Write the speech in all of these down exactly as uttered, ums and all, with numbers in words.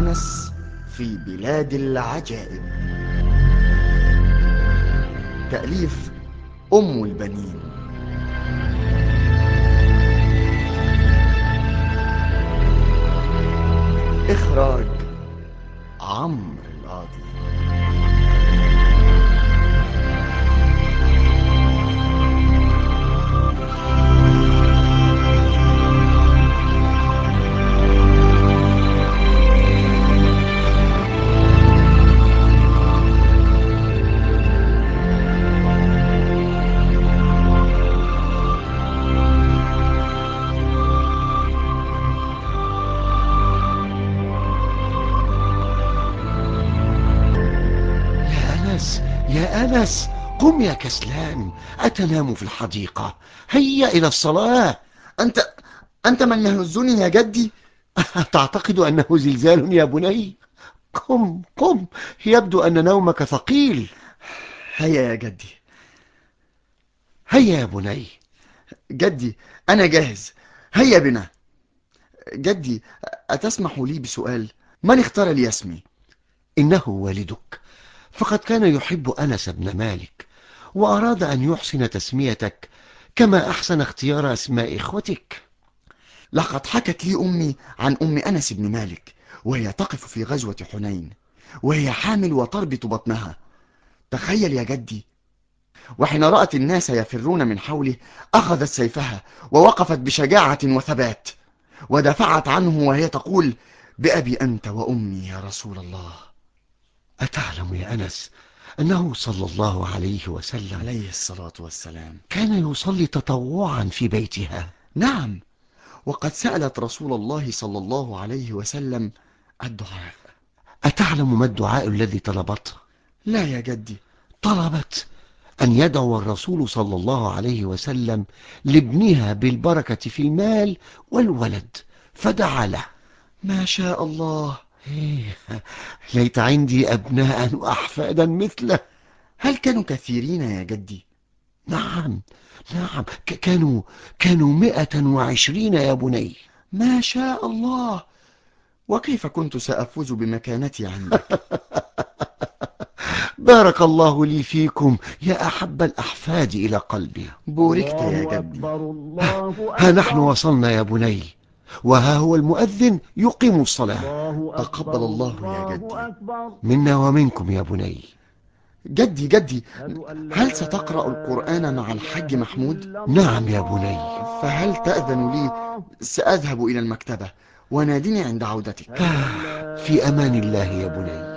أنس في بلاد العجائب. تأليف أم البنين. إخراج عمرو القاضي. يا أنس، قم يا كسلان، أتنام في الحديقة؟ هيا إلى الصلاة. أنت أنت من يهزني يا جدي؟ تعتقد أنه زلزال يا بني؟ قم قم، يبدو أن نومك ثقيل. هيا يا جدي. هيا يا بني. جدي أنا جاهز، هيا بنا. جدي أتسمح لي بسؤال؟ من اختار لي اسمي؟ إنه والدك، فقد كان يحب أنس بن مالك، وأراد أن يحسن تسميتك كما أحسن اختيار أسماء إخوتك. لقد حكت لي أمي عن أم أنس بن مالك وهي تقف في غزوة حنين وهي حامل وتربط بطنها. تخيل يا جدي، وحين رأت الناس يفرون من حوله أخذت سيفها ووقفت بشجاعة وثبات ودافعت عنه وهي تقول: بأبي أنت وأمي يا رسول الله. أتعلم يا أنس أنه صلى الله عليه وسلم عليه الصلاة والسلام كان يصلي تطوعا في بيتها؟ نعم، وقد سألت رسول الله صلى الله عليه وسلم الدعاء. أتعلم ما الدعاء الذي طلبته؟ لا يا جدي. طلبت أن يدعو الرسول صلى الله عليه وسلم لابنها بالبركة في المال والولد، فدعا له. ما شاء الله. إيه، ليت عندي أبناء وأحفادا مثله. هل كانوا كثيرين يا جدي؟ نعم نعم، ك- كانوا كانوا مئة وعشرين يا بني. ما شاء الله. وكيف كنت سأفوز بمكانتي عندك؟ بارك الله لي فيكم يا أحب الأحفاد إلى قلبي. بوركت يا جدي. ها نحن وصلنا يا بني، وها هو المؤذن يقيم الصلاة. تقبل الله يا جدي. منا ومنكم يا بني. جدي جدي، هل ستقرأ القرآن مع الحج محمود؟ نعم يا بني. فهل تأذن لي؟ سأذهب إلى المكتبة ونادني عند عودتك. آه، في أمان الله يا بني.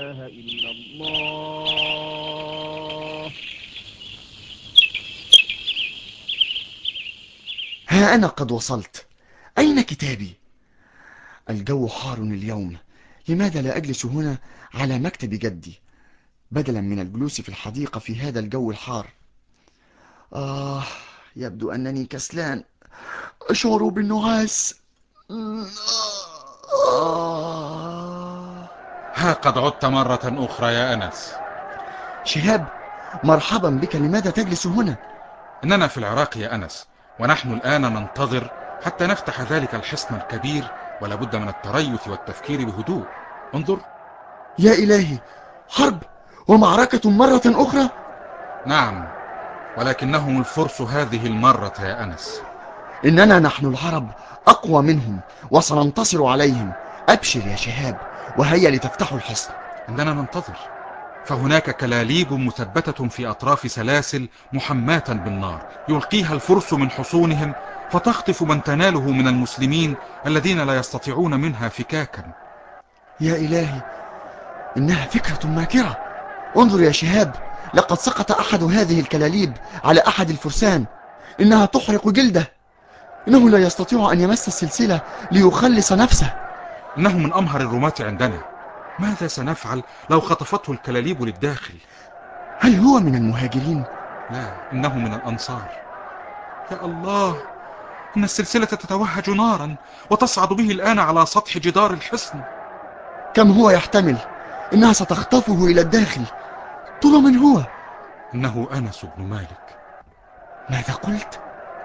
ها أنا قد وصلت. أين كتابي؟ الجو حار اليوم، لماذا لا أجلس هنا على مكتب جدي بدلا من الجلوس في الحديقة في هذا الجو الحار؟ آه، يبدو أنني كسلان، أشعر بالنعاس. آه. ها قد عدت مرة أخرى يا أنس. شهاب، مرحبا بك، لماذا تجلس هنا؟ إننا في العراق يا أنس، ونحن الآن ننتظر حتى نفتح ذلك الحصن الكبير، ولا بد من التريث والتفكير بهدوء. انظر. يا إلهي، حرب ومعركة مرة أخرى. نعم، ولكنهم الفرس هذه المرة يا أنس. إننا نحن العرب أقوى منهم وسننتصر عليهم. أبشر يا شهاب، وهيا لتفتحوا الحصن. إننا ننتظر، فهناك كلاليب مثبتة في أطراف سلاسل محماة بالنار يلقيها الفرس من حصونهم، فتخطف من تناله من المسلمين الذين لا يستطيعون منها فكاكا. يا إلهي، إنها فكرة ماكرة. انظر يا شهاب، لقد سقط أحد هذه الكلاليب على أحد الفرسان. إنها تحرق جلده. إنه لا يستطيع أن يمس السلسلة ليخلص نفسه. إنه من أمهر الرماة عندنا. ماذا سنفعل لو خطفته الكلاليب للداخل؟ هل هو من المهاجرين؟ لا، إنه من الأنصار. يا الله، إن السلسلة تتوهج نارا وتصعد به الآن على سطح جدار الحصن. كم هو يحتمل؟ إنها ستخطفه إلى الداخل. طول من هو؟ إنه أنس بن مالك. ماذا قلت؟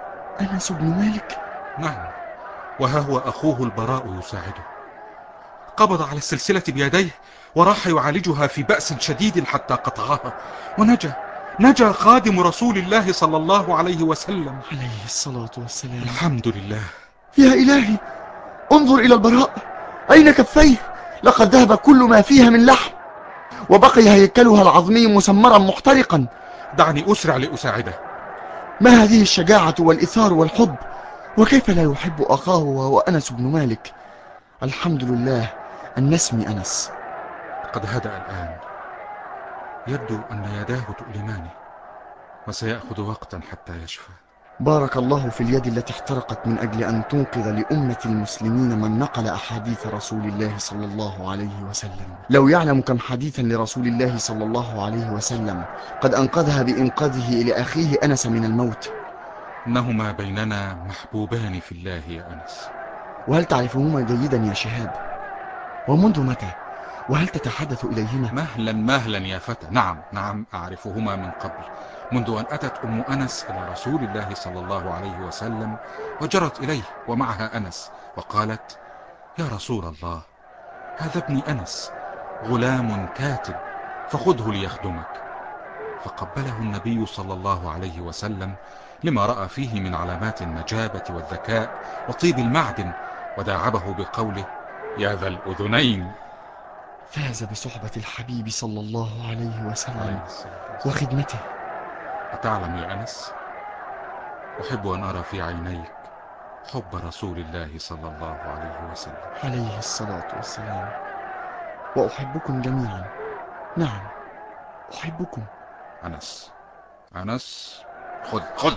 أنس بن مالك؟ نعم، وها هو أخوه البراء يساعده. قبض على السلسلة بيديه وراح يعالجها في بأس شديد حتى قطعها، ونجا نجا خادم رسول الله صلى الله عليه وسلم عليه الصلاة والسلام. الحمد لله. يا إلهي، انظر إلى البراء، أين كفيه؟ لقد ذهب كل ما فيها من لحم، وبقي هيكلها العظمي مسمرا محترقا. دعني أسرع لأساعده. ما هذه الشجاعة والإثار والحب؟ وكيف لا يحب أخاه وهو أنس بن مالك؟ الحمد لله أن اسمي أنس. قد هدأ الآن، يبدو أن يداه تؤلمانه، وسيأخذ وقتا حتى يشفى. بارك الله في اليد التي احترقت من أجل أن تنقذ لأمة المسلمين من نقل أحاديث رسول الله صلى الله عليه وسلم. لو يعلم كم حديثا لرسول الله صلى الله عليه وسلم قد أنقذها بإنقاذه لأخيه أنس من الموت. إنهما بيننا محبوبان في الله يا أنس. وهل تعرفهما جيدا يا شهاب؟ ومنذ متى؟ وهل تتحدث إليهما؟ مهلا مهلا يا فتى. نعم نعم أعرفهما من قبل، منذ أن أتت أم أنس إلى رسول الله صلى الله عليه وسلم وجرت إليه ومعها أنس وقالت: يا رسول الله، هذا ابني أنس غلام كاتب، فخذه ليخدمك. فقبله النبي صلى الله عليه وسلم لما رأى فيه من علامات النجابة والذكاء وطيب المعدن، وداعبه بقوله: يا ذا الأذنين. فاز بصحبة الحبيب صلى الله عليه وسلم وخدمته. أتعلم يا أنس، أحب أن أرى في عينيك حب رسول الله صلى الله عليه وسلم عليه الصلاة والسلام. وأحبكم جميعا. نعم أحبكم. أنس أنس خذ خذ.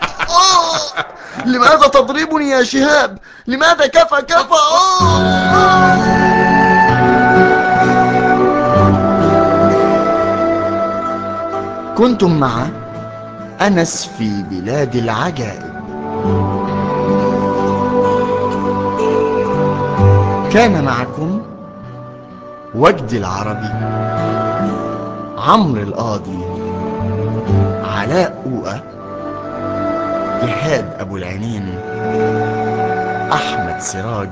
لماذا تضربني يا شهاب؟ لماذا؟ كفى كفى. كنتم مع أنس في بلاد العجائب. كان معكم وجدي العربي، عمرو القاضي، علاء أوقة، إيهاب أبو العينين، أحمد سراج.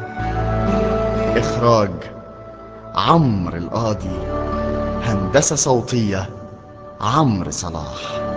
إخراج عمرو القاضي. هندسة صوتية عمرو صلاح.